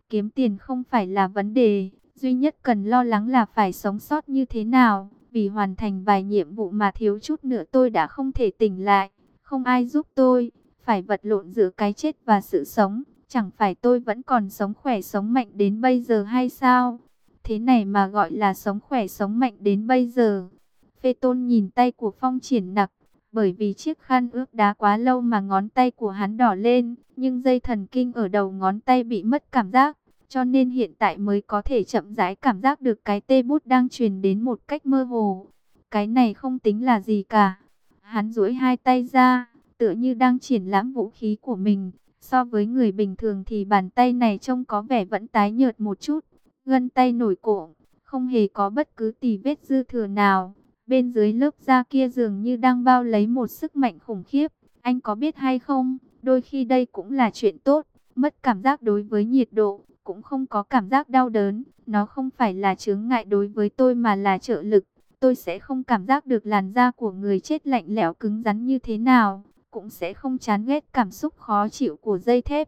Kiếm tiền không phải là vấn đề, duy nhất cần lo lắng là phải sống sót như thế nào. Vì hoàn thành vài nhiệm vụ mà thiếu chút nữa tôi đã không thể tỉnh lại, không ai giúp tôi, phải vật lộn giữa cái chết và sự sống. Chẳng phải tôi vẫn còn sống khỏe sống mạnh đến bây giờ hay sao? Thế này mà gọi là sống khỏe sống mạnh đến bây giờ. Phê Tôn nhìn tay của Phong Triển Nặc, bởi vì chiếc khăn ướt đá quá lâu mà ngón tay của hắn đỏ lên, nhưng dây thần kinh ở đầu ngón tay bị mất cảm giác, cho nên hiện tại mới có thể chậm rãi cảm giác được cái tê bút đang truyền đến một cách mơ hồ. Cái này không tính là gì cả. Hắn duỗi hai tay ra, tựa như đang triển lãm vũ khí của mình. So với người bình thường thì bàn tay này trông có vẻ vẫn tái nhợt một chút. Gân tay nổi cộm, không hề có bất cứ tì vết dư thừa nào. Bên dưới lớp da kia dường như đang bao lấy một sức mạnh khủng khiếp. Anh có biết hay không, đôi khi đây cũng là chuyện tốt. Mất cảm giác đối với nhiệt độ, cũng không có cảm giác đau đớn. Nó không phải là chướng ngại đối với tôi mà là trợ lực. Tôi sẽ không cảm giác được làn da của người chết lạnh lẽo cứng rắn như thế nào, cũng sẽ không chán ghét cảm xúc khó chịu của dây thép.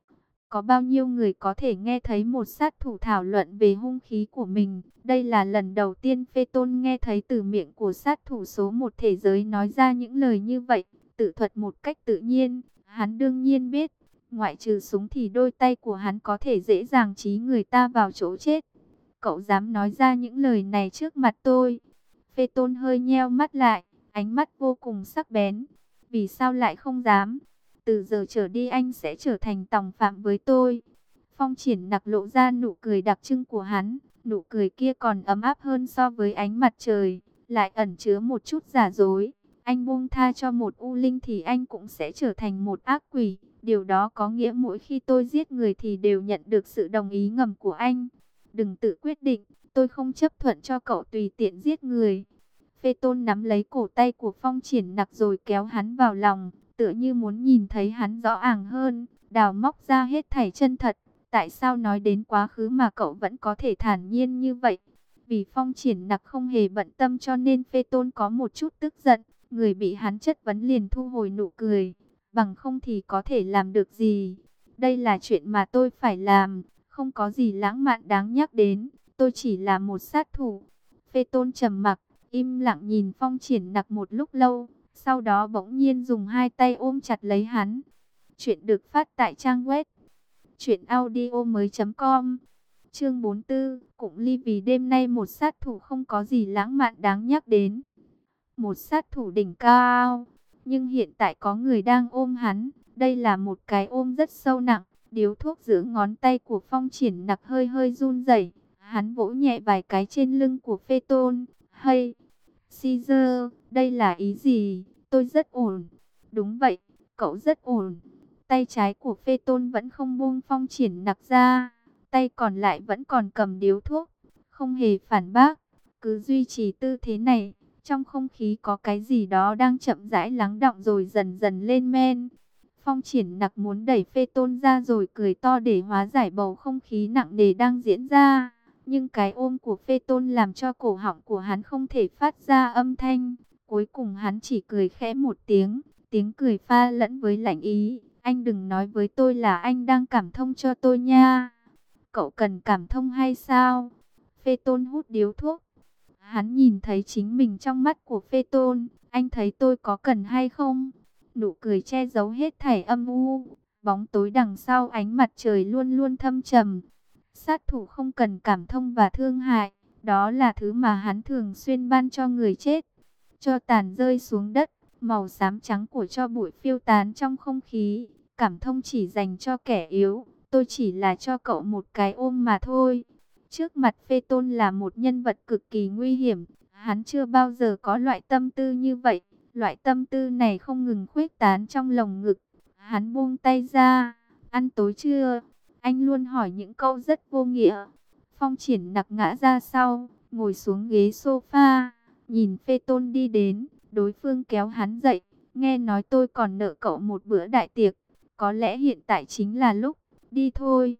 Có bao nhiêu người có thể nghe thấy một sát thủ thảo luận về hung khí của mình? Đây là lần đầu tiên Phê Tôn nghe thấy từ miệng của sát thủ số một thế giới nói ra những lời như vậy, tự thuật một cách tự nhiên. Hắn đương nhiên biết, ngoại trừ súng thì đôi tay của hắn có thể dễ dàng trí người ta vào chỗ chết. Cậu dám nói ra những lời này trước mặt tôi? Phê Tôn hơi nheo mắt lại, ánh mắt vô cùng sắc bén. Vì sao lại không dám? Từ giờ trở đi anh sẽ trở thành tòng phạm với tôi. Phong Triển Nặc lộ ra nụ cười đặc trưng của hắn. Nụ cười kia còn ấm áp hơn so với ánh mặt trời, lại ẩn chứa một chút giả dối. Anh buông tha cho một u linh thì anh cũng sẽ trở thành một ác quỷ. Điều đó có nghĩa mỗi khi tôi giết người thì đều nhận được sự đồng ý ngầm của anh. Đừng tự quyết định, tôi không chấp thuận cho cậu tùy tiện giết người. Phê Tôn nắm lấy cổ tay của Phong Triển Nặc rồi kéo hắn vào lòng, tựa như muốn nhìn thấy hắn rõ ràng hơn, đào móc ra hết thảy chân thật. Tại sao nói đến quá khứ mà cậu vẫn có thể thản nhiên như vậy? Vì Phong Triển Nặc không hề bận tâm cho nên Phê Tôn có một chút tức giận, người bị hắn chất vấn liền thu hồi nụ cười, bằng không thì có thể làm được gì? Đây là chuyện mà tôi phải làm, không có gì lãng mạn đáng nhắc đến, tôi chỉ là một sát thủ. Phê Tôn trầm mặc, im lặng nhìn Phong Triển Nặc một lúc lâu, sau đó bỗng nhiên dùng hai tay ôm chặt lấy hắn. Chuyện được phát tại trang web truyệnaudiomoi.com. Chương 44, Cụng Ly. Vì đêm nay một sát thủ không có gì lãng mạn đáng nhắc đến. Một sát thủ đỉnh cao, nhưng hiện tại có người đang ôm hắn. Đây là một cái ôm rất sâu nặng. Điếu thuốc giữa ngón tay của Phong Triển Nặc hơi hơi run rẩy. Hắn vỗ nhẹ vài cái trên lưng của Phê Tôn. Hay, Caesar, đây là ý gì? Tôi rất ổn. Đúng vậy, cậu rất ổn. Tay trái của Phê Tôn vẫn không buông Phong Triển Nặc ra, tay còn lại vẫn còn cầm điếu thuốc, không hề phản bác, cứ duy trì tư thế này. Trong không khí có cái gì đó đang chậm rãi lắng đọng rồi dần dần lên men. Phong Triển Nặc muốn đẩy Phê Tôn ra rồi cười to để hóa giải bầu không khí nặng nề đang diễn ra. Nhưng cái ôm của Phê Tôn làm cho cổ họng của hắn không thể phát ra âm thanh. Cuối cùng hắn chỉ cười khẽ một tiếng, tiếng cười pha lẫn với lạnh ý. Anh đừng nói với tôi là anh đang cảm thông cho tôi nha. Cậu cần cảm thông hay sao? Phê Tôn hút điếu thuốc. Hắn nhìn thấy chính mình trong mắt của Phê Tôn. Anh thấy tôi có cần hay không? Nụ cười che giấu hết thảy âm u. Bóng tối đằng sau ánh mặt trời luôn luôn thâm trầm. Sát thủ không cần cảm thông và thương hại. Đó là thứ mà hắn thường xuyên ban cho người chết. Cho tàn rơi xuống đất, màu xám trắng của tro bụi phiêu tán trong không khí. Cảm thông chỉ dành cho kẻ yếu. Tôi chỉ là cho cậu một cái ôm mà thôi. Trước mặt Phê Tôn là một nhân vật cực kỳ nguy hiểm. Hắn chưa bao giờ có loại tâm tư như vậy. Loại tâm tư này không ngừng khuếch tán trong lồng ngực. Hắn buông tay ra. Ăn tối chưa? Anh luôn hỏi những câu rất vô nghĩa. Phong Triển Nặc ngã ra sau, ngồi xuống ghế sofa, nhìn Phê Tôn đi đến. Đối phương kéo hắn dậy. Nghe nói tôi còn nợ cậu một bữa đại tiệc. Có lẽ hiện tại chính là lúc. Đi thôi.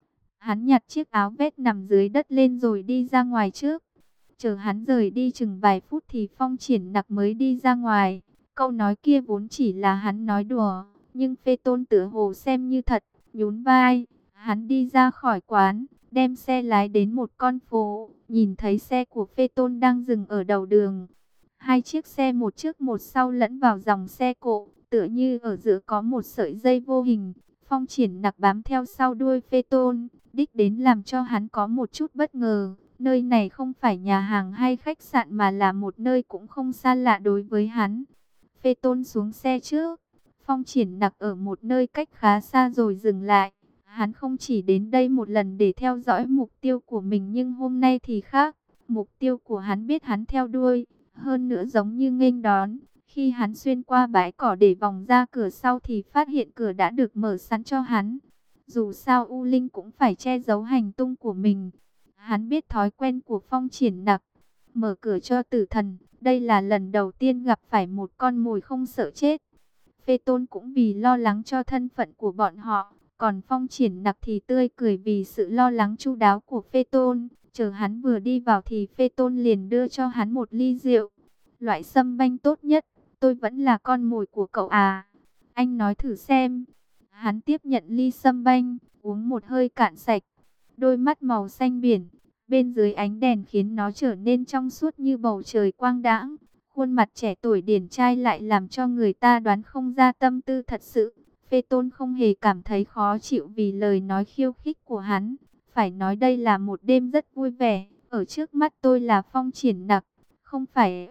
Hắn nhặt chiếc áo vest nằm dưới đất lên rồi đi ra ngoài trước. Chờ hắn rời đi chừng vài phút thì Phong Triển Nặc mới đi ra ngoài. Câu nói kia vốn chỉ là hắn nói đùa, nhưng Phê Tôn tựa hồ xem như thật, nhún vai. Hắn đi ra khỏi quán, đem xe lái đến một con phố, nhìn thấy xe của Phê Tôn đang dừng ở đầu đường. Hai chiếc xe một trước một sau lẫn vào dòng xe cộ, tựa như ở giữa có một sợi dây vô hình. Phong Triển Nặc bám theo sau đuôi Phê Tôn, đích đến làm cho hắn có một chút bất ngờ. Nơi này không phải nhà hàng hay khách sạn mà là một nơi cũng không xa lạ đối với hắn. Phê Tôn xuống xe trước, Phong Triển Nặc ở một nơi cách khá xa rồi dừng lại. Hắn không chỉ đến đây một lần để theo dõi mục tiêu của mình nhưng hôm nay thì khác. Mục tiêu của hắn biết hắn theo đuôi, hơn nữa giống như nghênh đón. Khi hắn xuyên qua bãi cỏ để vòng ra cửa sau thì phát hiện cửa đã được mở sẵn cho hắn. Dù sao U Linh cũng phải che giấu hành tung của mình. Hắn biết thói quen của Phong Triển Nặc, mở cửa cho tử thần. Đây là lần đầu tiên gặp phải một con mồi không sợ chết. Phê Tôn cũng vì lo lắng cho thân phận của bọn họ. Còn Phong Triển Nặc thì tươi cười vì sự lo lắng chu đáo của Phê Tôn. Chờ hắn vừa đi vào thì Phê Tôn liền đưa cho hắn một ly rượu. Loại sâm banh tốt nhất, tôi vẫn là con mồi của cậu à. Anh nói thử xem. Hắn tiếp nhận ly sâm banh, uống một hơi cạn sạch. Đôi mắt màu xanh biển, bên dưới ánh đèn khiến nó trở nên trong suốt như bầu trời quang đãng. Khuôn mặt trẻ tuổi điển trai lại làm cho người ta đoán không ra tâm tư thật sự. Phê Tôn không hề cảm thấy khó chịu vì lời nói khiêu khích của hắn. Phải nói đây là một đêm rất vui vẻ. Ở trước mắt tôi là Phong Triển Nặc, không phải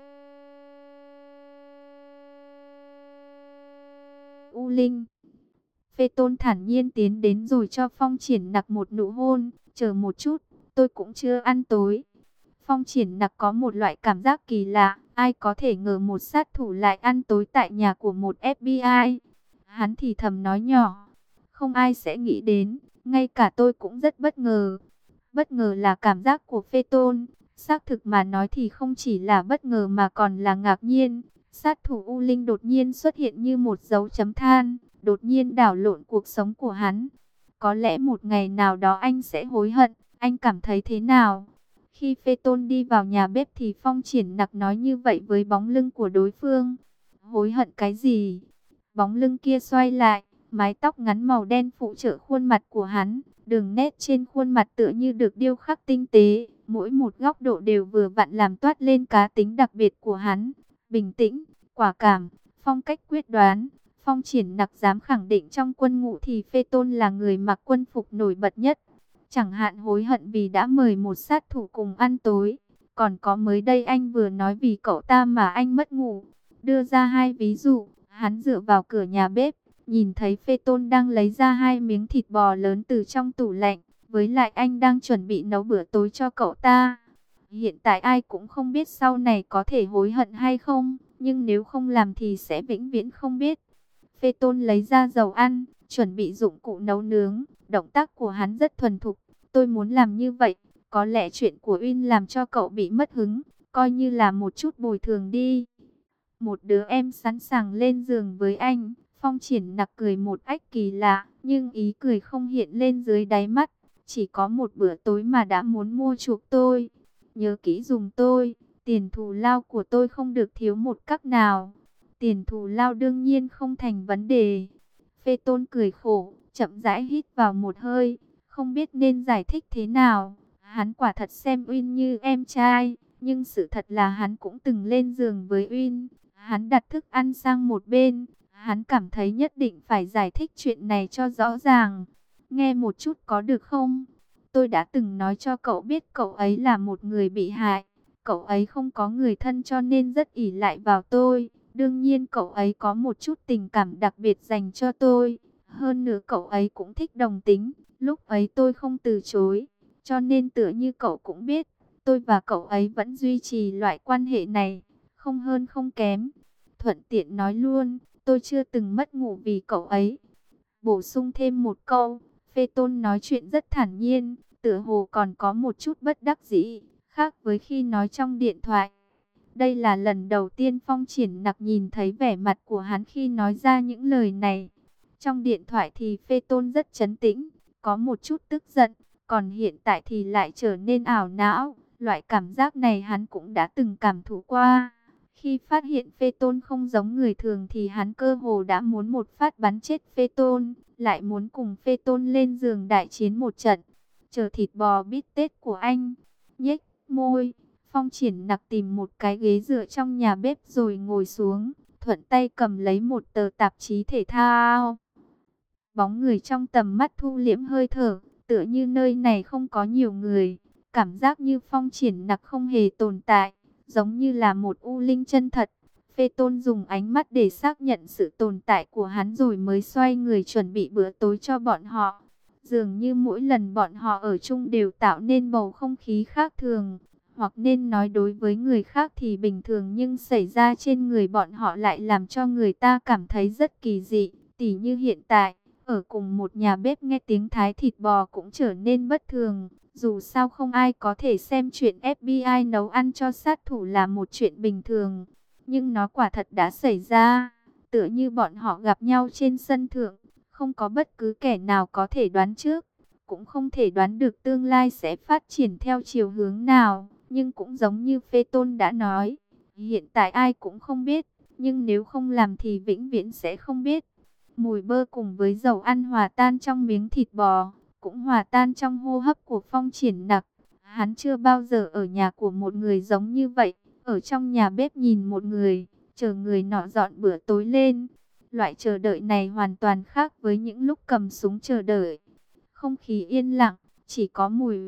U Linh. Phê Tôn thản nhiên tiến đến rồi cho Phong Triển Nặc một nụ hôn. Chờ một chút, tôi cũng chưa ăn tối. Phong Triển Nặc có một loại cảm giác kỳ lạ. Ai có thể ngờ một sát thủ lại ăn tối tại nhà của một FBI. Hắn thì thầm nói nhỏ. Không ai sẽ nghĩ đến, ngay cả tôi cũng rất bất ngờ. Bất ngờ là cảm giác của Phê Tôn. Xác thực mà nói thì không chỉ là bất ngờ mà còn là ngạc nhiên. Sát thủ U Linh đột nhiên xuất hiện như một dấu chấm than, đột nhiên đảo lộn cuộc sống của hắn. Có lẽ một ngày nào đó anh sẽ hối hận, anh cảm thấy thế nào? Khi Phê Tôn đi vào nhà bếp thì Phong Triển Nặc nói như vậy với bóng lưng của đối phương. Hối hận cái gì? Bóng lưng kia xoay lại, mái tóc ngắn màu đen phụ trợ khuôn mặt của hắn. Đường nét trên khuôn mặt tựa như được điêu khắc tinh tế, mỗi một góc độ đều vừa vặn làm toát lên cá tính đặc biệt của hắn. Bình tĩnh, quả cảm, phong cách quyết đoán. Phong Triển Nặc dám khẳng định trong quân ngũ thì Phê Tôn là người mặc quân phục nổi bật nhất. Chẳng hạn hối hận vì đã mời một sát thủ cùng ăn tối. Còn có mới đây anh vừa nói vì cậu ta mà anh mất ngủ. Đưa ra hai ví dụ, hắn dựa vào cửa nhà bếp, nhìn thấy Phê Tôn đang lấy ra hai miếng thịt bò lớn từ trong tủ lạnh. Với lại anh đang chuẩn bị nấu bữa tối cho cậu ta. Hiện tại ai cũng không biết sau này có thể hối hận hay không. Nhưng nếu không làm thì sẽ vĩnh viễn không biết. Phê Tôn lấy ra dầu ăn, chuẩn bị dụng cụ nấu nướng. Động tác của hắn rất thuần thục. Tôi muốn làm như vậy. Có lẽ chuyện của Uyên làm cho cậu bị mất hứng. Coi như là một chút bồi thường đi. Một đứa em sẵn sàng lên giường với anh. Phong Triển Nặc cười một ách kỳ lạ. Nhưng ý cười không hiện lên dưới đáy mắt. Chỉ có một bữa tối mà đã muốn mua chuộc tôi. Nhớ kỹ dùng tôi. Tiền thù lao của tôi không được thiếu một cắc nào. Tiền thù lao đương nhiên không thành vấn đề. Phê Tôn cười khổ, chậm rãi hít vào một hơi. Không biết nên giải thích thế nào. Hắn quả thật xem Uyên như em trai. Nhưng sự thật là hắn cũng từng lên giường với Uyên. Hắn đặt thức ăn sang một bên. Hắn cảm thấy nhất định phải giải thích chuyện này cho rõ ràng. Nghe một chút có được không? Tôi đã từng nói cho cậu biết cậu ấy là một người bị hại. Cậu ấy không có người thân cho nên rất ỷ lại vào tôi. Đương nhiên cậu ấy có một chút tình cảm đặc biệt dành cho tôi. Hơn nữa cậu ấy cũng thích đồng tính. Lúc ấy tôi không từ chối. Cho nên tựa như cậu cũng biết, tôi và cậu ấy vẫn duy trì loại quan hệ này. Không hơn không kém. Thuận tiện nói luôn, tôi chưa từng mất ngủ vì cậu ấy. Bổ sung thêm một câu, Phê Tôn nói chuyện rất thản nhiên, tựa hồ còn có một chút bất đắc dĩ, khác với khi nói trong điện thoại. Đây là lần đầu tiên Phong Triển Nặc nhìn thấy vẻ mặt của hắn khi nói ra những lời này. Trong điện thoại thì Phê Tôn rất trấn tĩnh, có một chút tức giận, còn hiện tại thì lại trở nên ảo não. Loại cảm giác này hắn cũng đã từng cảm thụ qua. Khi phát hiện Phê Tôn không giống người thường thì hắn cơ hồ đã muốn một phát bắn chết Phê Tôn, lại muốn cùng Phê Tôn lên giường đại chiến một trận. Chờ thịt bò bít tết của anh. Nhếch môi, Phong Triển Nặc tìm một cái ghế dựa trong nhà bếp rồi ngồi xuống, thuận tay cầm lấy một tờ tạp chí thể thao. Bóng người trong tầm mắt thu liễm hơi thở, tựa như nơi này không có nhiều người. Cảm giác như Phong Triển Nặc không hề tồn tại, giống như là một u linh chân thật. Phê Tôn dùng ánh mắt để xác nhận sự tồn tại của hắn rồi mới xoay người chuẩn bị bữa tối cho bọn họ. Dường như mỗi lần bọn họ ở chung đều tạo nên bầu không khí khác thường, hoặc nên nói đối với người khác thì bình thường nhưng xảy ra trên người bọn họ lại làm cho người ta cảm thấy rất kỳ dị. Tỉ như hiện tại, ở cùng một nhà bếp nghe tiếng thái thịt bò cũng trở nên bất thường. Dù sao không ai có thể xem chuyện FBI nấu ăn cho sát thủ là một chuyện bình thường. Nhưng nó quả thật đã xảy ra. Tựa như bọn họ gặp nhau trên sân thượng. Không có bất cứ kẻ nào có thể đoán trước. Cũng không thể đoán được tương lai sẽ phát triển theo chiều hướng nào. Nhưng cũng giống như Phê Tôn đã nói. Hiện tại ai cũng không biết. Nhưng nếu không làm thì vĩnh viễn sẽ không biết. Mùi bơ cùng với dầu ăn hòa tan trong miếng thịt bò, cũng hòa tan trong hô hấp của Phong Triển Nặc. Hắn chưa bao giờ ở nhà của một người giống như vậy, ở trong nhà bếp nhìn một người, chờ người nọ dọn bữa tối lên. Loại chờ đợi này hoàn toàn khác với những lúc cầm súng chờ đợi. Không khí yên lặng, chỉ có mùi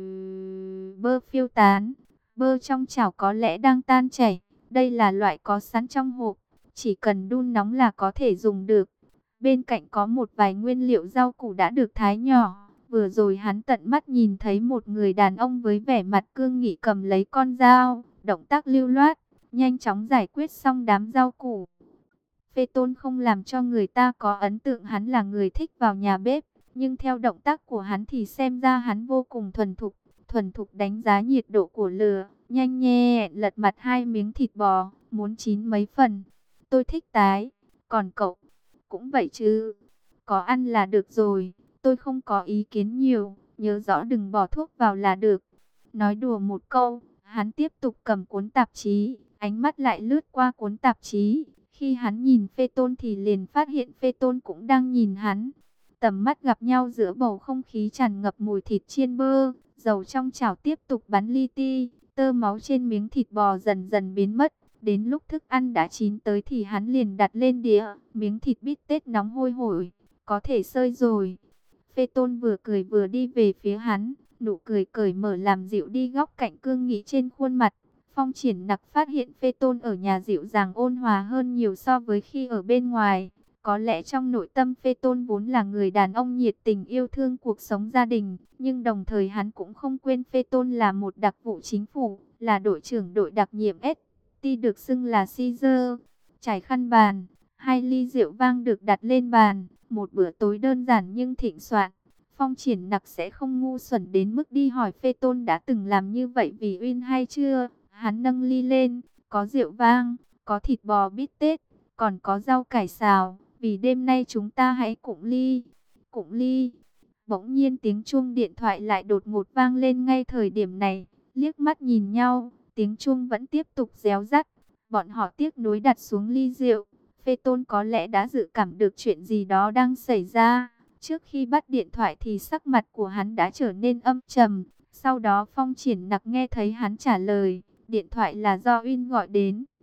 bơ phiêu tán. Bơ trong chảo có lẽ đang tan chảy. Đây là loại có sẵn trong hộp, chỉ cần đun nóng là có thể dùng được. Bên cạnh có một vài nguyên liệu rau củ đã được thái nhỏ. Vừa rồi hắn tận mắt nhìn thấy một người đàn ông với vẻ mặt cương nghị cầm lấy con dao, động tác lưu loát, nhanh chóng giải quyết xong đám rau củ. Phê Tôn không làm cho người ta có ấn tượng hắn là người thích vào nhà bếp, nhưng theo động tác của hắn thì xem ra hắn vô cùng thuần thục đánh giá nhiệt độ của lửa, nhanh nhẹn lật mặt hai miếng thịt bò, muốn chín mấy phần. Tôi thích tái, còn cậu cũng vậy chứ, có ăn là được rồi, tôi không có ý kiến nhiều, nhớ rõ đừng bỏ thuốc vào là được. Nói đùa một câu, hắn tiếp tục cầm cuốn tạp chí, ánh mắt lại lướt qua cuốn tạp chí. Khi hắn nhìn Phê Tôn thì liền phát hiện Phê Tôn cũng đang nhìn hắn. Tầm mắt gặp nhau giữa bầu không khí tràn ngập mùi thịt chiên bơ, dầu trong chảo tiếp tục bắn li ti, tơ máu trên miếng thịt bò dần dần biến mất. Đến lúc thức ăn đã chín tới thì hắn liền đặt lên đĩa, miếng thịt bít tết nóng hôi hổi, có thể sơi rồi. Phê Tôn vừa cười vừa đi về phía hắn, nụ cười cởi mở làm dịu đi góc cạnh cương nghị trên khuôn mặt. Phong Triển Nặc phát hiện Phê Tôn ở nhà dịu dàng ôn hòa hơn nhiều so với khi ở bên ngoài. Có lẽ trong nội tâm Phê Tôn vốn là người đàn ông nhiệt tình yêu thương cuộc sống gia đình, nhưng đồng thời hắn cũng không quên Phê Tôn là một đặc vụ chính phủ, là đội trưởng đội đặc nhiệm ST được xưng là Caesar. Trải khăn bàn, hai ly rượu vang được đặt lên bàn, một bữa tối đơn giản nhưng thịnh soạn. Phong Triển Nặc sẽ không ngu xuẩn đến mức đi hỏi Phê Tôn đã từng làm như vậy vì Uyên hay chưa. Hắn nâng ly lên, có rượu vang, có thịt bò bít tết, còn có rau cải xào. Vì đêm nay chúng ta hãy cụng ly, cụng ly. Bỗng nhiên tiếng chuông điện thoại lại đột ngột vang lên ngay thời điểm này. Liếc mắt nhìn nhau, tiếng chuông vẫn tiếp tục réo rắt. Bọn họ tiếc nuối đặt xuống ly rượu. Phê Tôn có lẽ đã dự cảm được chuyện gì đó đang xảy ra. Trước khi bắt điện thoại thì sắc mặt của hắn đã trở nên âm trầm. Sau đó Phong Triển Nặc nghe thấy hắn trả lời, điện thoại là do Uyên gọi đến.